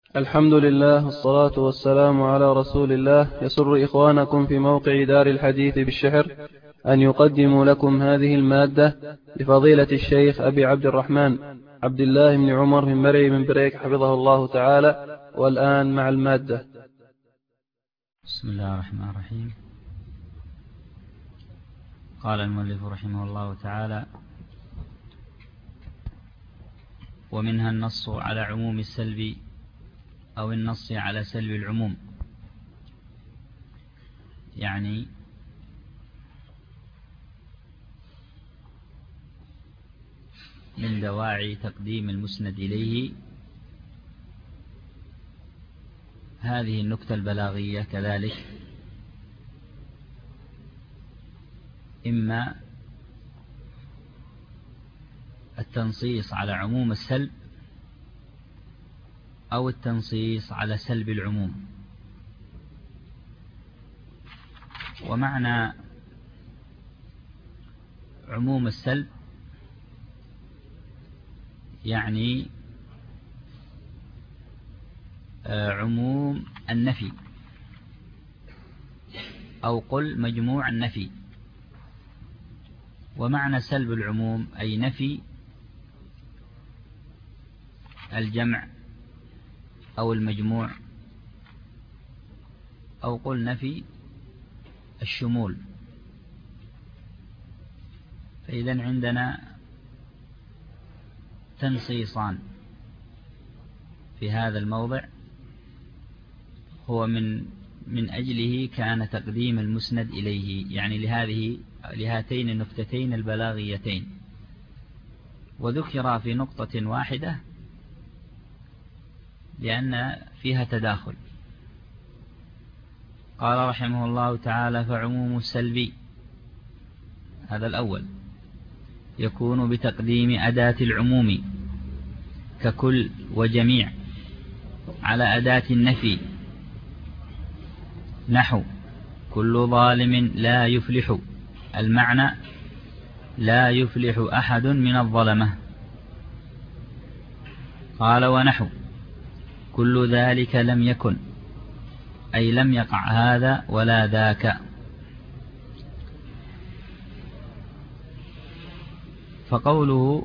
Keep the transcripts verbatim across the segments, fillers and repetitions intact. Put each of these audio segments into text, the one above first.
الحمد لله والصلاة والسلام على رسول الله. يسر إخوانكم في موقع دار الحديث بالشحر أن يقدموا لكم هذه المادة لفضيلة الشيخ أبي عبد الرحمن عبد الله بن عمر بن مري بن بريك حفظه الله تعالى. والآن مع المادة. بسم الله الرحمن الرحيم. قال المؤلف رحمه الله تعالى: ومنها النص على عموم السلب أو النص على سلب العموم، يعني من دواعي تقديم المسند إليه هذه النكتة البلاغية كذلك، إما التنصيص على عموم السلب أو التنصيص على سلب العموم. ومعنى عموم السلب يعني عموم النفي، أو قل مجموع النفي. ومعنى سلب العموم أي نفي الجمع أو المجموع، أو قل نفي الشمول. فإذا عندنا تنصيصان في هذا الموضع، هو من من أجله كان تقديم المسند إليه، يعني لهذه لهاتين النكتتين البلاغيتين. وذكر في نقطة واحدة لأن فيها تداخل. قال رحمه الله تعالى: فعموم السلب، هذا الأول، يكون بتقديم أداة العموم ككل وجميع على أداة النفي، نحو كل ظالم لا يفلح. المعنى لا يفلح أحد من الظلمة. قال: ونحو كل ذلك لم يكن، أي لم يقع هذا ولا ذاك. فقوله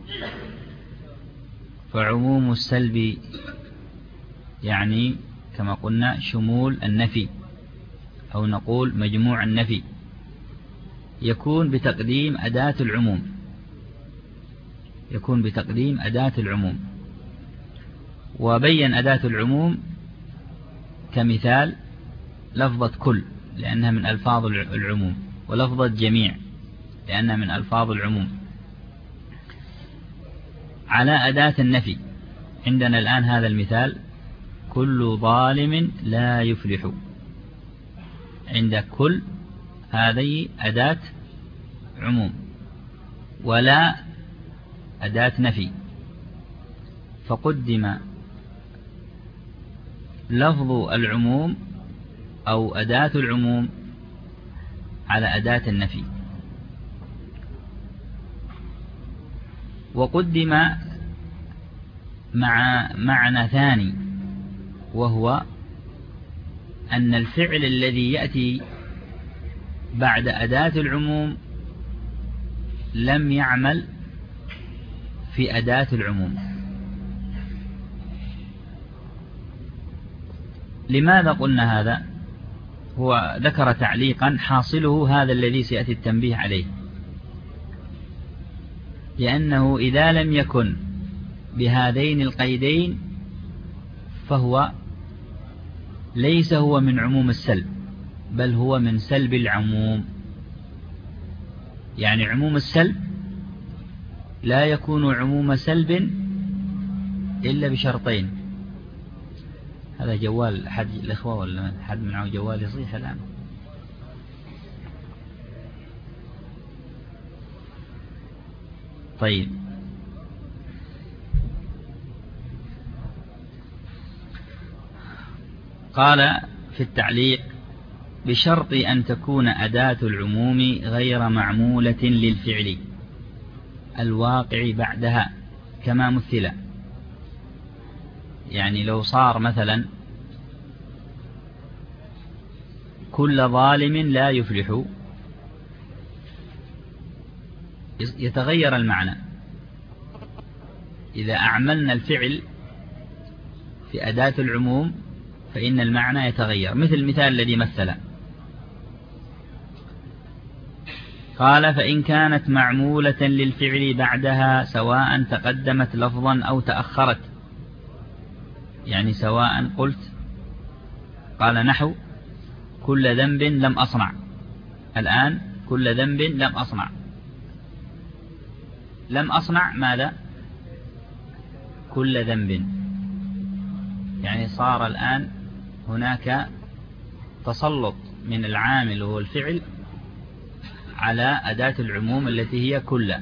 فعموم السلب يعني كما قلنا شمول النفي، أو نقول مجموع النفي، يكون بتقديم أداة العموم يكون بتقديم أداة العموم. وبين أداة العموم كمثال لفظة كل لأنها من ألفاظ العموم، ولفظة جميع لأنها من ألفاظ العموم على أداة النفي. عندنا الآن هذا المثال: كل ظالم لا يفلح. عند كل هذه أداة عموم، ولا أداة نفي، فقدم لفظ العموم أو أداة العموم على أداة النفي. وقدم مع معنى ثاني، وهو أن الفعل الذي يأتي بعد أداة العموم لم يعمل في أداة العموم. لماذا قلنا هذا؟ هو ذكر تعليقا حاصله هذا الذي سيأتي التنبيه عليه، لأنه إذا لم يكن بهذين القيدين فهو ليس هو من عموم السلب، بل هو من سلب العموم. يعني عموم السلب لا يكون عموم سلب إلا بشرطين. هذا جوال أحد الإخوة ولا أحد معه جوال يصيح الآن؟ طيب، قال في التعليق: بشرط أن تكون أداة العموم غير معمولة للفعل الواقع بعدها كما مثل. يعني لو صار مثلا كل ظالم لا يفلح، يتغير المعنى. إذا أعملنا الفعل في أداة العموم فإن المعنى يتغير، مثل المثال الذي مثله. قال: فإن كانت معمولة للفعل بعدها سواء تقدمت لفظا أو تأخرت، يعني سواء قلت، قال نحو: كل ذنب لم أصنع، الآن كل ذنب لم أصنع. لم أصنع ماذا؟ كل ذنب، يعني صار الآن هناك تسلط من العامل وهو الفعل على أداة العموم التي هي كل،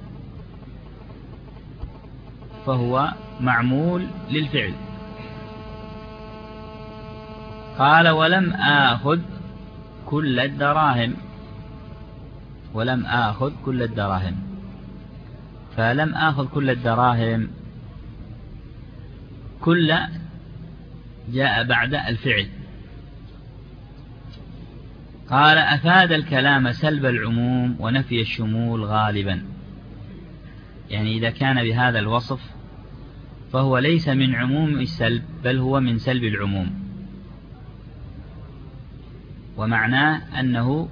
فهو معمول للفعل. قال: ولم آخذ كل الدراهم، ولم آخذ كل الدراهم. فلم آخذ كل الدراهم، كل جاء بعد الفعل. قال: أفاد الكلام سلب العموم ونفي الشمول غالبا، يعني إذا كان بهذا الوصف فهو ليس من عموم السلب بل هو من سلب العموم، ومعناه أنه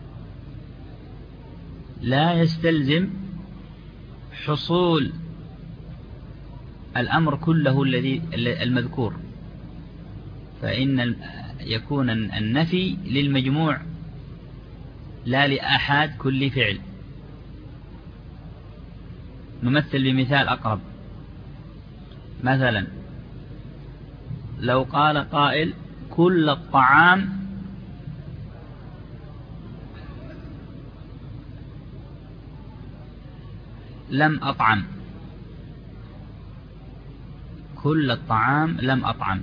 لا يستلزم حصول الأمر كله الذي المذكور، فإن يكون النفي للمجموع لا لأحد كل فعل. نمثل بمثال أقرب. مثلا لو قال قائل: كل الطعام لم أطعم، كل الطعام لم أطعم.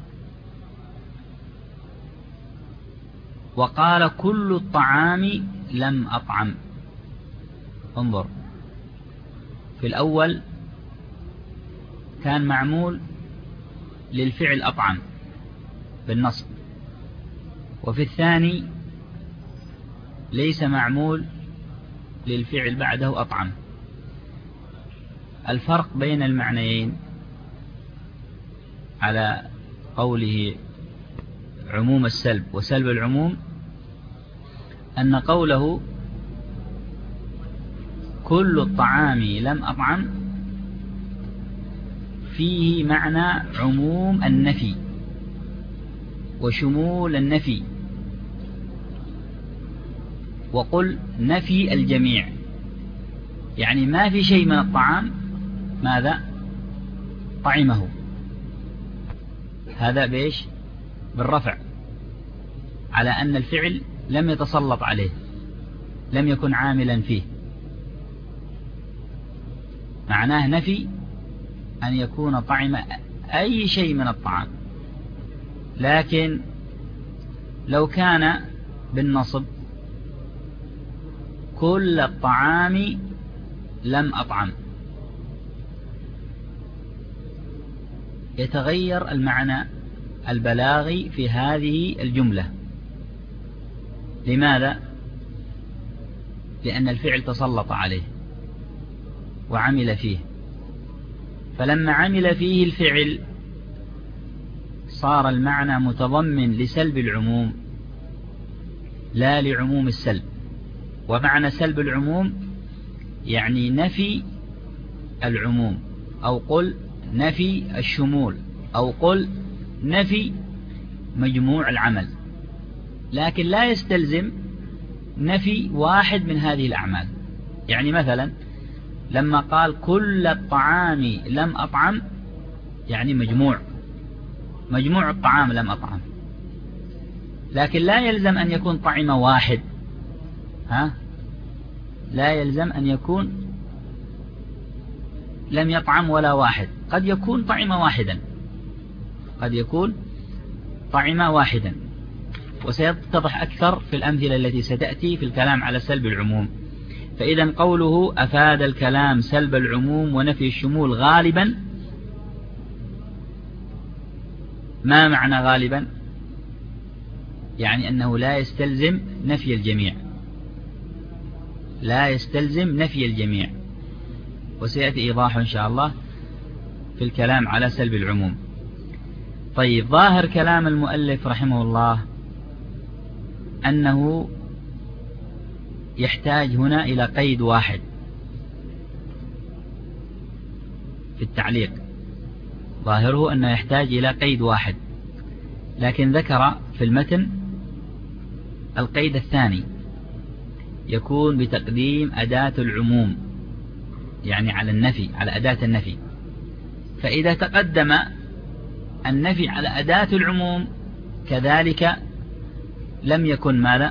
وقال: كل الطعام لم أطعم. انظر، في الأول كان معمول للفعل أطعم بالنصب، وفي الثاني ليس معمول للفعل بعده أطعم. الفرق بين المعنيين على قوله عموم السلب وسلب العموم أن قوله كل الطعام لم أطعم فيه معنى عموم النفي وشمول النفي، وقل نفي الجميع، يعني ما في شيء من الطعام ماذا طعمه. هذا بإيش؟ بالرفع، على أن الفعل لم يتسلط عليه، لم يكن عاملا فيه. معناه نفي أن يكون طعم أي شيء من الطعام. لكن لو كان بالنصب كل الطعام لم أطعم يتغير المعنى البلاغي في هذه الجملة. لماذا؟ لأن الفعل تسلط عليه وعمل فيه، فلما عمل فيه الفعل صار المعنى متضمن لسلب العموم لا لعموم السلب. ومعنى سلب العموم يعني نفي العموم، أو قل نفي الشمول، أو قل نفي مجموع العمل، لكن لا يستلزم نفي واحد من هذه الأعمال. يعني مثلا لما قال كل الطعام لم أطعم، يعني مجموع مجموع الطعام لم أطعم، لكن لا يلزم أن يكون طعم واحد. ها؟ لا يلزم أن يكون لم يطعم ولا واحد، قد يكون طعم واحدا، قد يكون طعم واحدا. وسيتضح أكثر في الأمثلة التي ستأتي في الكلام على سلب العموم. فإذا قوله أفاد الكلام سلب العموم ونفي الشمول غالبا ما معنى غالبا؟ يعني أنه لا يستلزم نفي الجميع، لا يستلزم نفي الجميع، وسيأتي إيضاح إن شاء الله في الكلام على سلب العموم. طيب، ظاهر كلام المؤلف رحمه الله أنه يحتاج هنا إلى قيد واحد في التعليق، ظاهره أنه يحتاج إلى قيد واحد، لكن ذكر في المتن القيد الثاني يكون بتقديم أداة العموم، يعني على النفي، على أداة النفي. فإذا تقدم النفي على أداة العموم كذلك لم يكن ماذا؟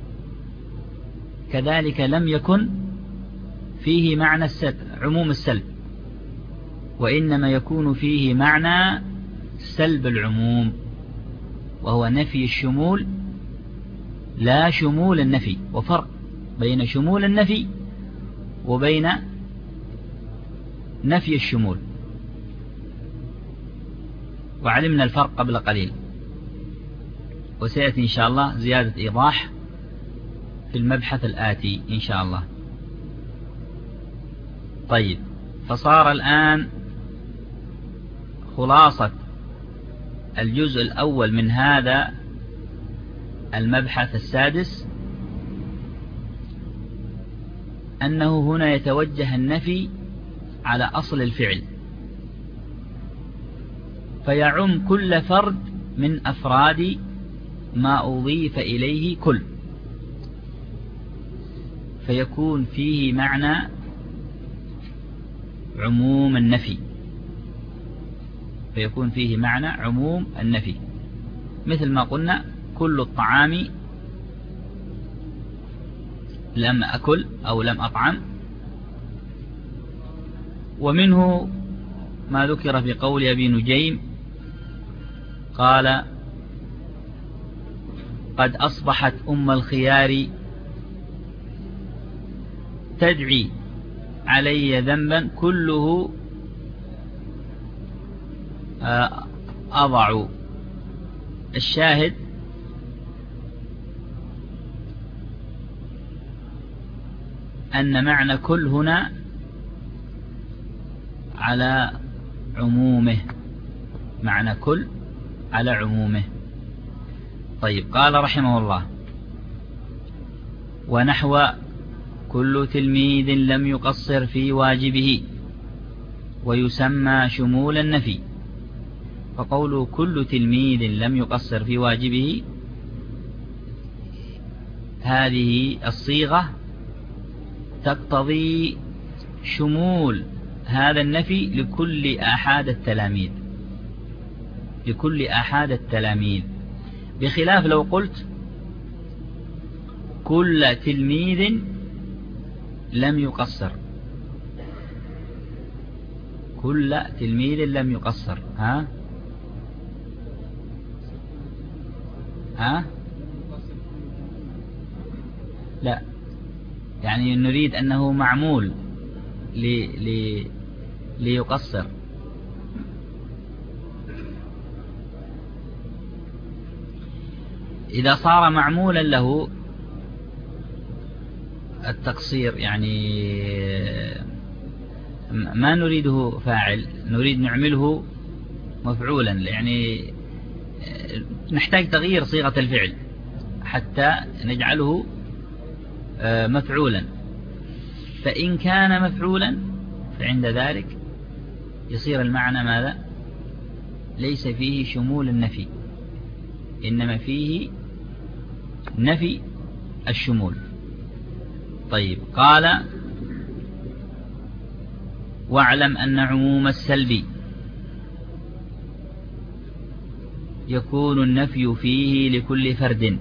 كذلك لم يكن فيه معنى السلب، عموم السلب، وإنما يكون فيه معنى سلب العموم، وهو نفي الشمول لا شمول النفي. وفرق بين شمول النفي وبين نفي الشمول، وعلمنا الفرق قبل قليل، وسيأتي إن شاء الله زيادة إيضاح في المبحث الآتي إن شاء الله. طيب، فصار الآن خلاصة الجزء الأول من هذا المبحث السادس أنه هنا يتوجه النفي على أصل الفعل، فيعم كل فرد من أفراد ما أضيف إليه كل، فيكون فيه معنى عموم النفي، فيكون فيه معنى عموم النفي، مثل ما قلنا كل الطعام لم أكل أو لم أطعم. ومنه ما ذكر في قول أبي نجيم قال: قد أصبحت أم الخيار تدعي علي ذنبا كله أضع. الشاهد أن معنى كل هنا على عمومه، معنى كل على عمومه. طيب، قال رحمه الله: ونحو كل تلميذ لم يقصر في واجبه ويسمى شمول النفي. فقوله كل تلميذ لم يقصر في واجبه، هذه الصيغة تقتضي شمول هذا النفي لكل أحد التلاميذ، لكل أحد التلاميذ، بخلاف لو قلت كل تلميذ لم يقصر، كل تلميذ لم يقصر. ها ها لا، يعني نريد أنه معمول لي لي ليقصر. إذا صار معمولا له التقصير، يعني ما نريده فاعل، نريد نعمله مفعولا، يعني نحتاج تغيير صيغة الفعل حتى نجعله مفعولا. فإن كان مفعولا فعند ذلك يصير المعنى ماذا؟ ليس فيه شمول النفي، إنما فيه نفي الشمول. طيب، قال: واعلم أن عموم السلب يكون النفي فيه لكل فرد.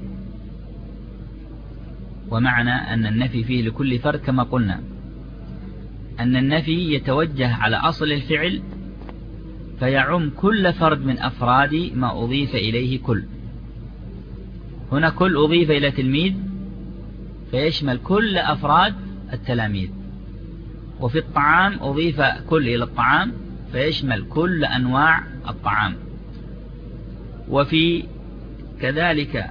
ومعنى أن النفي فيه لكل فرد كما قلنا أن النفي يتوجه على أصل الفعل فيعم كل فرد من أفراد ما أضيف إليه كل. هنا كل أضيف إلى تلميذ فيشمل كل أفراد التلاميذ، وفي الطعام أضيف كل إلى الطعام فيشمل كل أنواع الطعام. وفي كذلك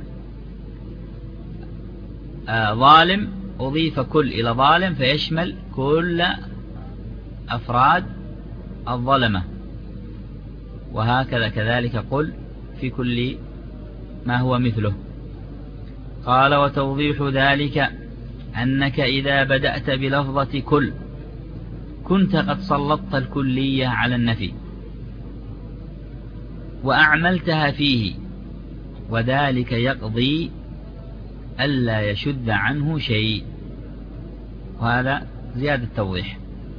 آه ظالم أضيف كل إلى ظالم فيشمل كل أفراد الظلمة، وهكذا كذلك قل في كل ما هو مثله. قال وتوضيح ذلك أنك إذا بدأت بلفظة كل كنت قد سلطت الكلية على النفي وأعملتها فيه، وذلك يقضي ألا يشد عنه شيء. وهذا زيادة توضيح.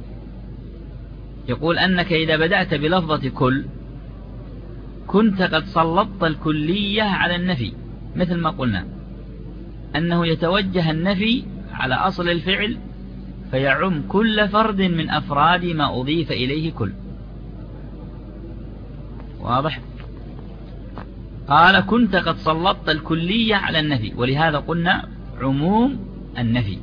يقول أنك إذا بدأت بلفظة كل كنت قد سلطت الكلية على النفي، مثل ما قلنا أنه يتوجه النفي على أصل الفعل فيعم كل فرد من أفراد ما أضيف إليه كل. واضح؟ قال كنت قد سلطت الكلية على النفي، ولهذا قلنا عموم النفي،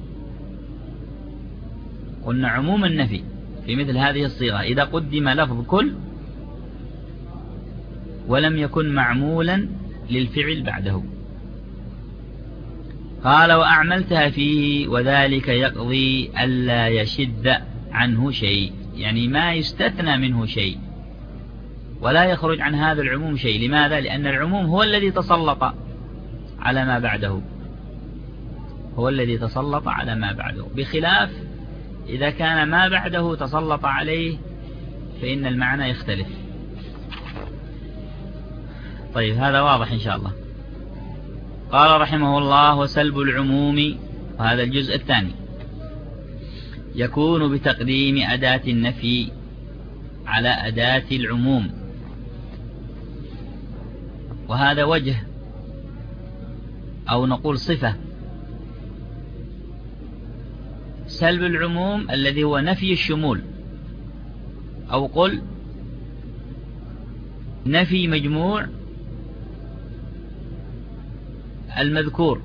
قلنا عموم النفي في مثل هذه الصيغة إذا قدم لفظ كل ولم يكن معمولا للفعل بعده. قال وأعملتها فيه وذلك يقضي ألا يشد عنه شيء، يعني ما يستثنى منه شيء ولا يخرج عن هذا العموم شيء. لماذا؟ لأن العموم هو الذي تسلط على ما بعده، هو الذي تسلط على ما بعده، بخلاف إذا كان ما بعده تسلط عليه فإن المعنى يختلف. طيب هذا واضح إن شاء الله. قال رحمه الله وسلب العموم، وهذا الجزء الثاني، يكون بتقديم أداة النفي على أداة العموم، وهذا وجه أو نقول صفة. سلب العموم الذي هو نفي الشمول، أو قل نفي مجموع المذكور.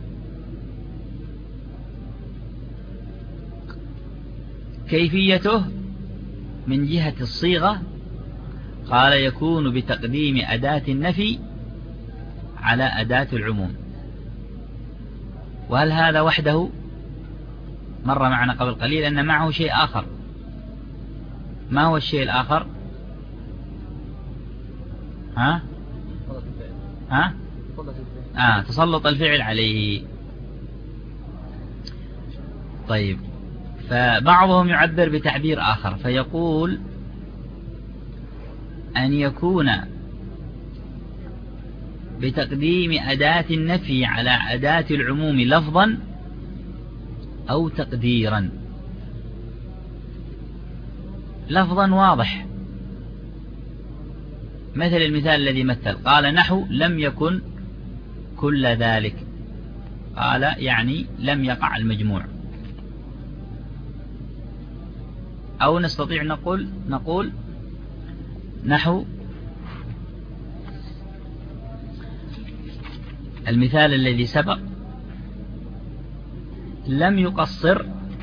كيفيته من جهة الصيغة قال يكون بتقديم أداة النفي على أداة العموم. وهل هذا وحده؟ مر معنا قبل قليل أن معه شيء آخر. ما هو الشيء الآخر؟ ها؟ ها؟ آه تسلط الفعل عليه. طيب فبعضهم يعبر بتعبير آخر فيقول أن يكون بتقديم أداة النفي على أداة العموم لفظا أو تقديرا. لفظا واضح، مثل المثال الذي مثل قال نحو لم يكن كل ذلك، قال يعني لم يقع المجموع. أو نستطيع نقول نقول نحو المثال الذي سبق لم يقصر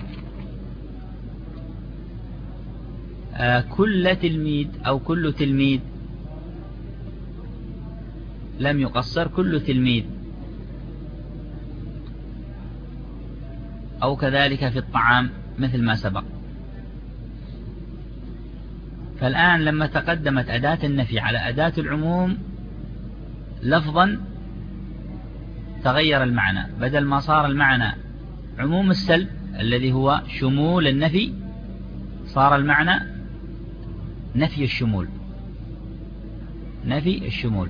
كل تلميذ أو كل تلميذ، لم يقصر كل تلميذ. أو كذلك في الطعام مثل ما سبق. فالآن لما تقدمت أداة النفي على أداة العموم لفظا تغير المعنى، بدل ما صار المعنى عموم السلب الذي هو شمول النفي صار المعنى نفي الشمول، نفي الشمول.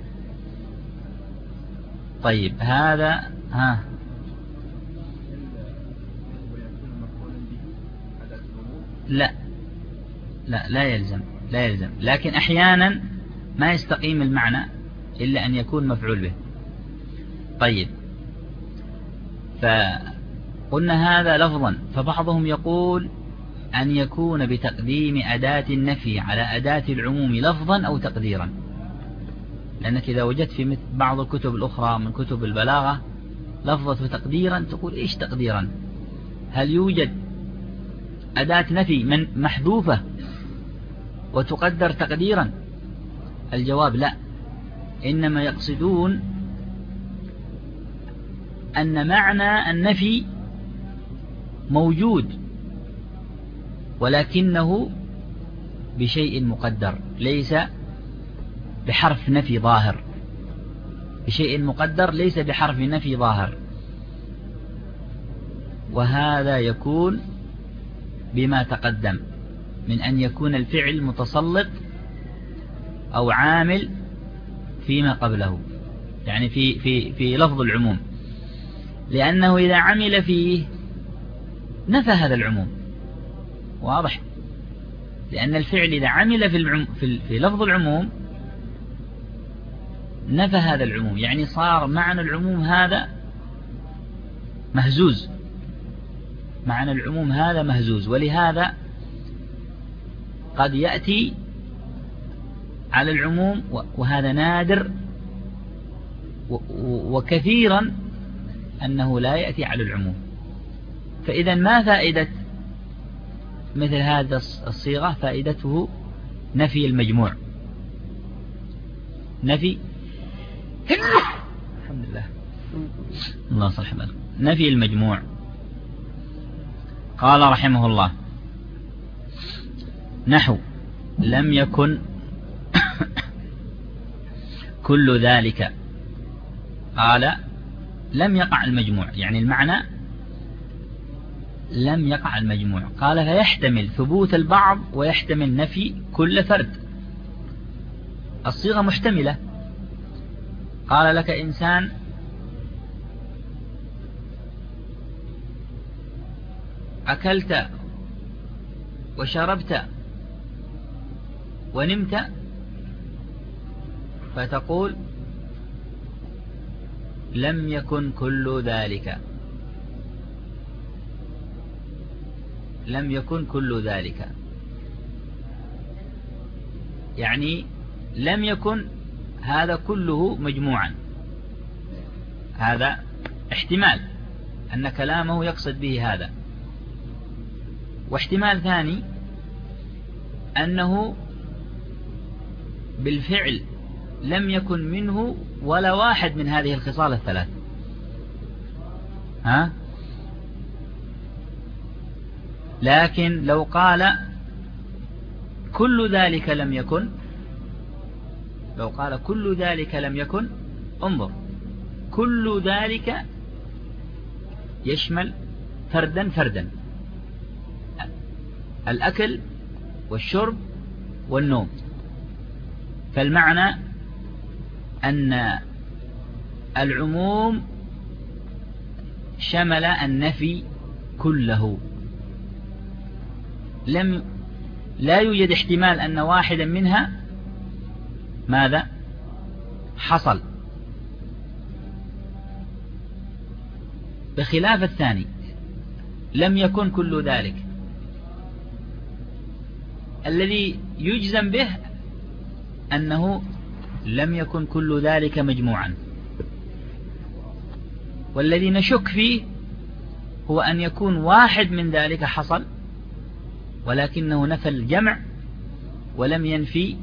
طيب هذا ها لا لا لا يلزم لا يلزم لكن أحيانا ما يستقيم المعنى إلا أن يكون مفعول به. طيب فقلنا هذا لفظا، فبعضهم يقول أن يكون بتقديم أداة النفي على أداة العموم لفظا أو تقديرا، لأنك إذا وجدت في بعض الكتب الأخرى من كتب البلاغة لفظة تقديرا تقول إيش تقديرا؟ هل يوجد أداة نفي من محذوفة وتقدر تقديرا؟ الجواب لا، إنما يقصدون أن معنى النفي موجود ولكنه بشيء مقدر، ليس بحرف نفي ظاهر، بشيء مقدر ليس بحرف نفي ظاهر. وهذا يكون بما تقدم من أن يكون الفعل متسلط أو عامل فيما قبله، يعني في في في لفظ العموم، لأنه إذا عمل فيه نفى هذا العموم. واضح؟ لأن الفعل إذا عمل في العم في, في لفظ العموم نفى هذا العموم، يعني صار معنى العموم هذا مهزوز، معنى العموم هذا مهزوز. ولهذا قد يأتي على العموم، وهذا نادر، وكثيرا أنه لا يأتي على العموم. فإذا ما فائدة مثل هذا الصيغة؟ فائدته نفي المجموع، نفي الحمد لله الله صلح بالك نفي المجموع. قال رحمه الله: نحو لم يكن كل ذلك. قال لم يقع المجموع، يعني المعنى لم يقع المجموع. قال فيحتمل ثبوت البعض ويحتمل نفي كل فرد. الصيغة محتملة. قال لك إنسان أكلت وشربت ونمت، فتقول لم يكن كل ذلك، لم يكن كل ذلك، يعني لم يكن هذا كله مجموعا. هذا احتمال أن كلامه يقصد به هذا. واحتمال ثاني أنه بالفعل لم يكن منه ولا واحد من هذه الخصال الثلاث. ها؟ لكن لو قال كل ذلك لم يكن، لو قال كل ذلك لم يكن، انظر، كل ذلك يشمل فردا فردا، الأكل والشرب والنوم. فالمعنى أن العموم شمل النفي كله. لم لا يوجد احتمال أن واحدا منها ماذا حصل، بخلاف الثاني لم يكن كل ذلك الذي يجزم به أنه لم يكن كل ذلك مجموعا. والذي نشك فيه هو أن يكون واحد من ذلك حصل ولكنه نفى الجمع ولم ينفي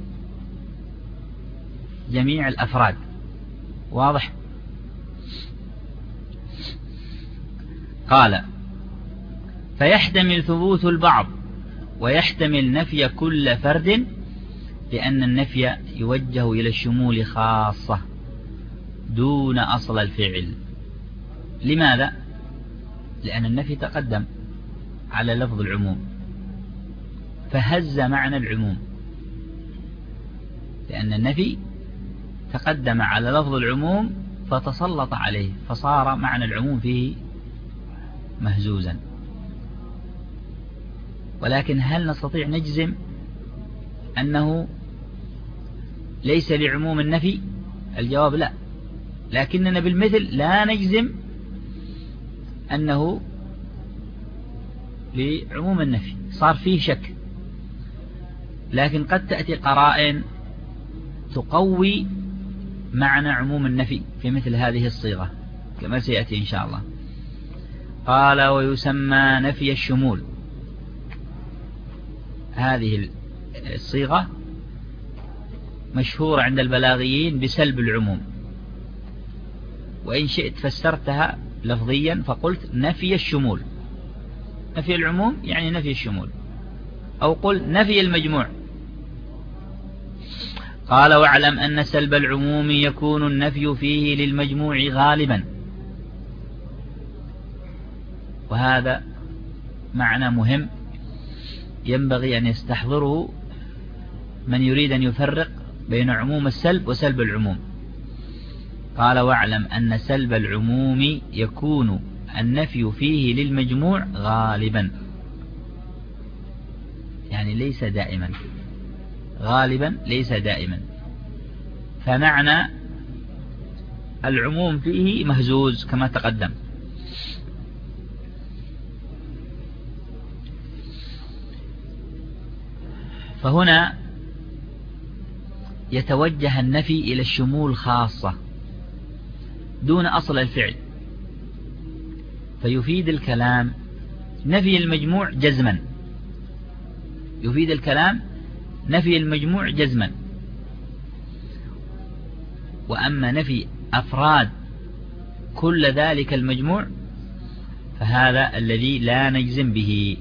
جميع الأفراد. واضح؟ قال فيحتمل ثبوت البعض ويحتمل نفي كل فرد، لأن النفي يوجه إلى الشمول خاصة دون أصل الفعل. لماذا؟ لأن النفي تقدم على لفظ العموم فهز معنى العموم، لأن النفي تقدم على لفظ العموم فتسلط عليه فصار معنى العموم فيه مهزوزا. ولكن هل نستطيع نجزم أنه ليس لعموم النفي؟ الجواب لا، لكننا بالمثل لا نجزم أنه لعموم النفي، صار فيه شك. لكن قد تأتي قرائن تقوي معنى عموم النفي في مثل هذه الصيغة كما سيأتي إن شاء الله. قال ويسمى نفي الشمول. هذه الصيغة مشهورة عند البلاغيين بسلب العموم، وإن شئت فسرتها لفظيا فقلت نفي الشمول. نفي العموم يعني نفي الشمول، أو قل نفي المجموع. قال واعلم أن سلب العموم يكون النفي فيه للمجموع غالبا. وهذا معنى مهم ينبغي أن يستحضره من يريد أن يفرق بين عموم السلب وسلب العموم. قال واعلم أن سلب العموم يكون النفي فيه للمجموع غالبا، يعني ليس دائما، غالبا ليس دائما. فمعنى العموم فيه مهزوز كما تقدم. فهنا يتوجه النفي إلى الشمول خاصة دون أصل الفعل، فيفيد الكلام نفي المجموع جزما، يفيد الكلام نفي المجموع جزما. وأما نفي أفراد كل ذلك المجموع فهذا الذي لا نجزم به.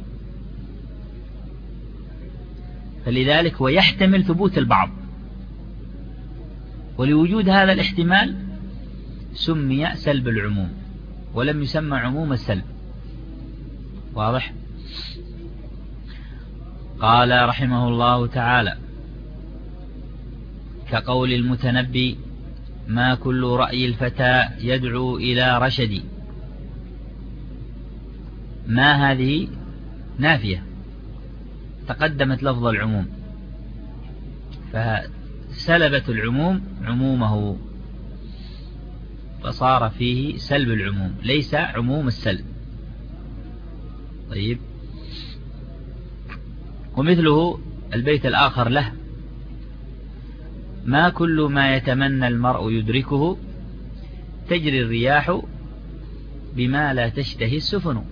فلذلك هو يحتمل ثبوت البعض، ولوجود هذا الاحتمال سمي سلب العموم ولم يسمى عموم السلب. واضح؟ قال رحمه الله تعالى كقول المتنبي ما كل رأي الفتى يدعو إلى رشدي. ما هذه نافية تقدمت لفظ العموم، فسلبت العموم عمومه فصار فيه سلب العموم ليس عموم السلب. طيب، ومثله البيت الآخر له ما كل ما يتمنى المرء يدركه تجري الرياح بما لا تشتهي السفن.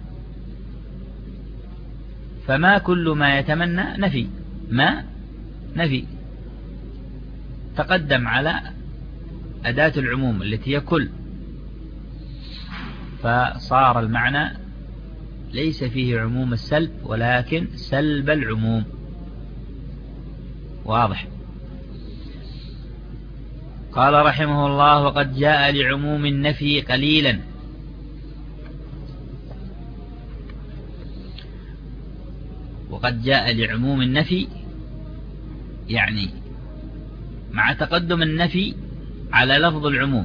فما كل ما يتمنى نفي، ما نفي تقدم على أداة العموم التي هي كل، فصار المعنى ليس فيه عموم السلب ولكن سلب العموم. واضح؟ قال رحمه الله وقد جاء لعموم النفي قليلا. وقد جاء لعموم النفي يعني مع تقدم النفي على لفظ العموم،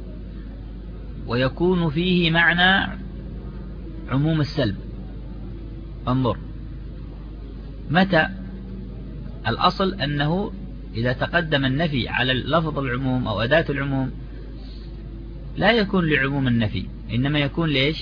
ويكون فيه معنى عموم السلب. انظر، متى الأصل أنه إذا تقدم النفي على لفظ العموم أو أداة العموم لا يكون لعموم النفي، إنما يكون ليش؟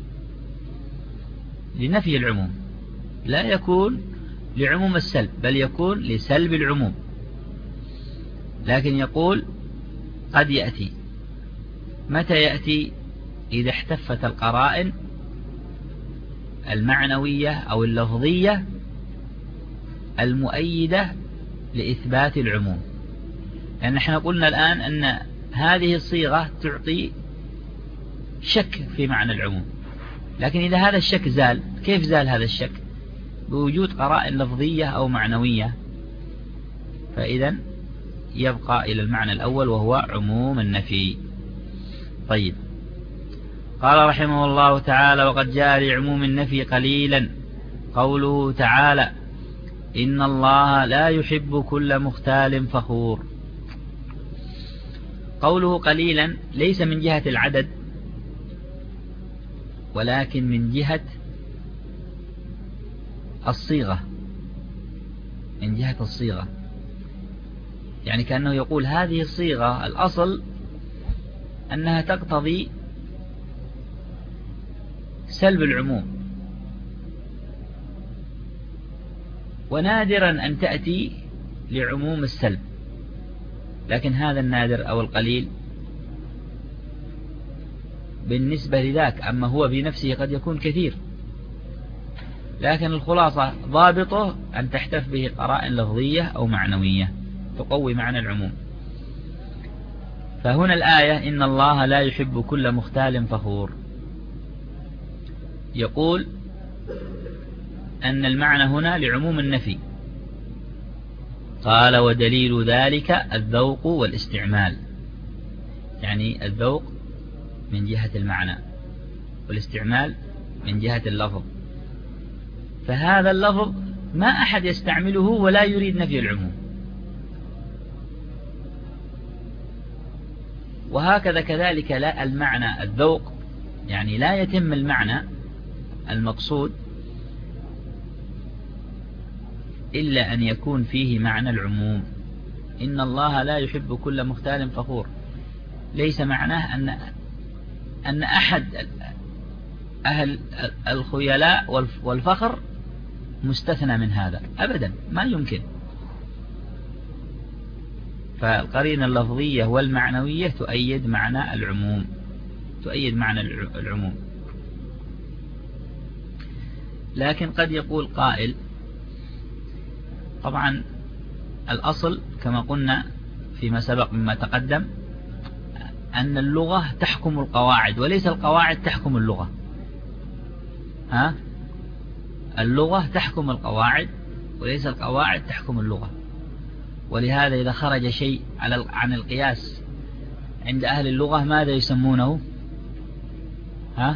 لنفي العموم، لا يكون لعموم السلب بل يكون لسلب العموم. لكن يقول قد يأتي. متى يأتي؟ إذا احتفت القرائن المعنوية أو اللفظية المؤيدة لإثبات العموم. لأن احنا قلنا الآن أن هذه الصيغة تعطي شك في معنى العموم، لكن إذا هذا الشك زال، كيف زال هذا الشك؟ بوجود قرائن لفظية أو معنوية، فإذا يبقى إلى المعنى الأول وهو عموم النفي. طيب، قال رحمه الله تعالى وقد جاء لعموم النفي قليلا قوله تعالى إن الله لا يحب كل مختال فخور. قوله قليلا ليس من جهة العدد ولكن من جهة الصيغة، من جهة الصيغة، يعني كأنه يقول هذه الصيغة الأصل أنها تقتضي سلب العموم، ونادرا أن تأتي لعموم السلب، لكن هذا النادر أو القليل بالنسبة لذاك، أما هو بنفسه قد يكون كثير، لكن الخلاصة ضابطه أن تحتف به قرائن لفظية أو معنوية. تقوي معنى العموم. فهنا الآية إن الله لا يحب كل مختال فخور، يقول أن المعنى هنا لعموم النفي. قال ودليل ذلك الذوق والاستعمال، يعني الذوق من جهة المعنى والاستعمال من جهة اللفظ. فهذا اللفظ ما أحد يستعمله ولا يريد نفي العموم، وهكذا كذلك لا المعنى الذوق، يعني لا يتم المعنى المقصود إلا أن يكون فيه معنى العموم. إن الله لا يحب كل مختال فخور ليس معناه أن أن أحد أهل الخيلاء والفخر مستثنى من هذا أبدا، ما يمكن. فالقرينة اللفظية والمعنوية تؤيد معنى العموم، تؤيد معنى العموم. لكن قد يقول قائل، طبعا الأصل كما قلنا فيما سبق مما تقدم أن اللغة تحكم القواعد وليس القواعد تحكم اللغة. ها؟ اللغة تحكم القواعد وليس القواعد تحكم اللغة. ولهذا إذا خرج شيء على عن القياس عند أهل اللغة ماذا يسمونه؟ ها؟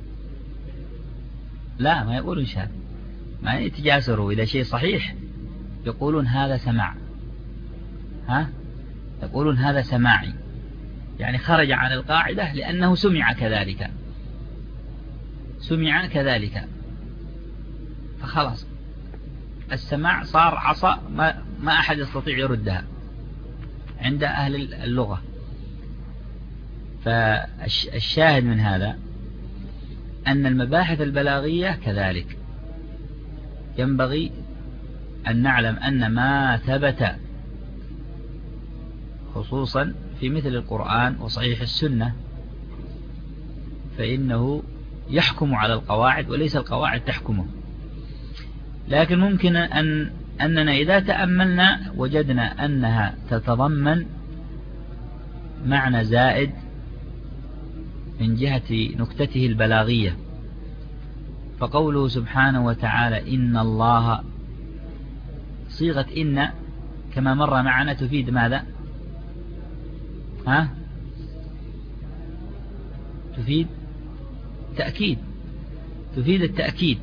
لا، ما يقولون شهادة، ما يتجاسروا. إذا شيء صحيح يقولون هذا سماع. ها؟ يقولون هذا سماعي، يعني خرج عن القاعدة لأنه سمع كذلك، سمع كذلك، فخلاص السماع صار عصا ما, ما أحد يستطيع يردها عند أهل اللغة. فالشاهد من هذا أن المباحث البلاغية كذلك ينبغي أن نعلم أن ما ثبت خصوصا في مثل القرآن وصحيح السنة فإنه يحكم على القواعد وليس القواعد تحكمه. لكن ممكن أن أننا إذا تأملنا وجدنا أنها تتضمن معنى زائد من جهة نكتته البلاغية. فقوله سبحانه وتعالى إن الله، صيغة إن كما مر معنا تفيد ماذا؟ ها؟ تفيد تأكيد، تفيد التأكيد.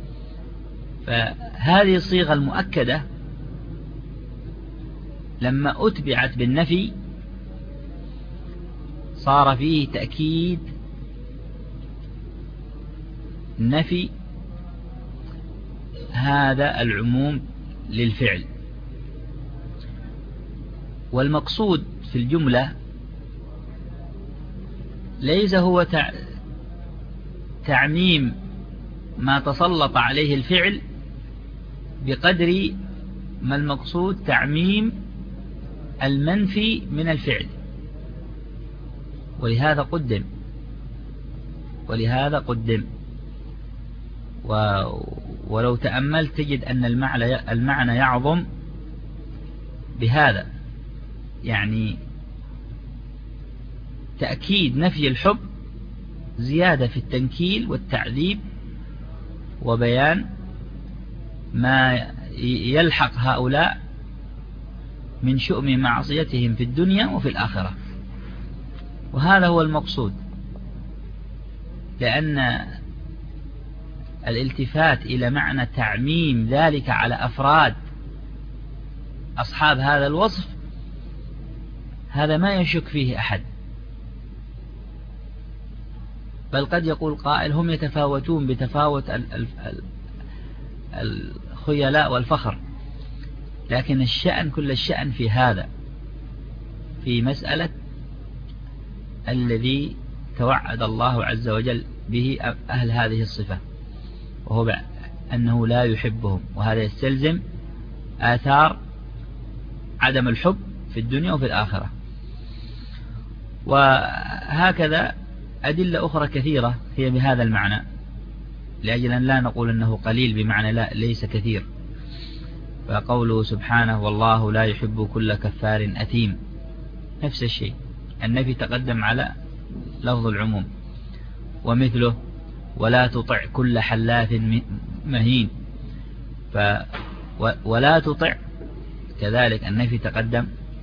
فهذه الصيغة المؤكدة لما أتبعت بالنفي صار فيه تأكيد نفي هذا العموم للفعل. والمقصود في الجملة ليس هو تعميم ما تسلط عليه الفعل بقدر ما المقصود تعميم المنفي من الفعل. ولهذا قدم ولهذا قدم ولو تأملت تجد أن المعنى المعنى يعظم بهذا، يعني تأكيد نفي الحب زيادة في التنكيل والتعذيب وبيان ما يلحق هؤلاء من شؤم معصيتهم في الدنيا وفي الآخرة. وهذا هو المقصود، لأن الالتفات إلى معنى تعميم ذلك على أفراد أصحاب هذا الوصف هذا ما يشك فيه أحد. بل قد يقول قائل هم يتفاوتون بتفاوت الخيلاء والفخر، لكن الشأن كل الشأن في هذا، في مسألة الذي توعد الله عز وجل به أهل هذه الصفة، وهو أنه لا يحبهم، وهذا يستلزم آثار عدم الحب في الدنيا وفي الآخرة. وهكذا أدلة أخرى كثيرة هي بهذا المعنى، لأجل أن لا نقول أنه قليل بمعنى لا ليس كثير. فقوله سبحانه والله لا يحب كل كفار أثيم نفس الشيء، النفي تقدم على لفظ العموم. ومثله ولا تطع كل حلاف مهين، ف ولا تطع كذلك النفي تقدم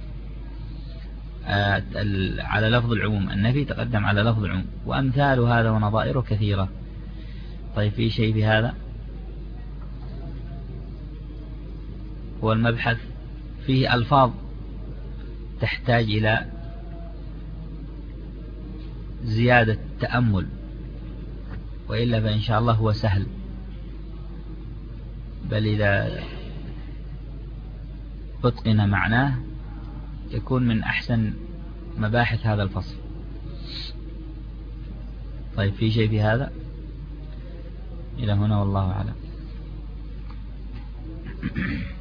على لفظ العموم، النفي تقدم على لفظ العموم. وأمثال هذا ونظائره كثيرة. طيب في شيء في هذا؟ هو المبحث فيه ألفاظ تحتاج إلى زيادة تأمل، وإلا فإن شاء الله هو سهل، بل إذا أتقن معناه يكون من أحسن مباحث هذا الفصل. طيب في شيء في هذا؟ إلى هنا والله أعلم.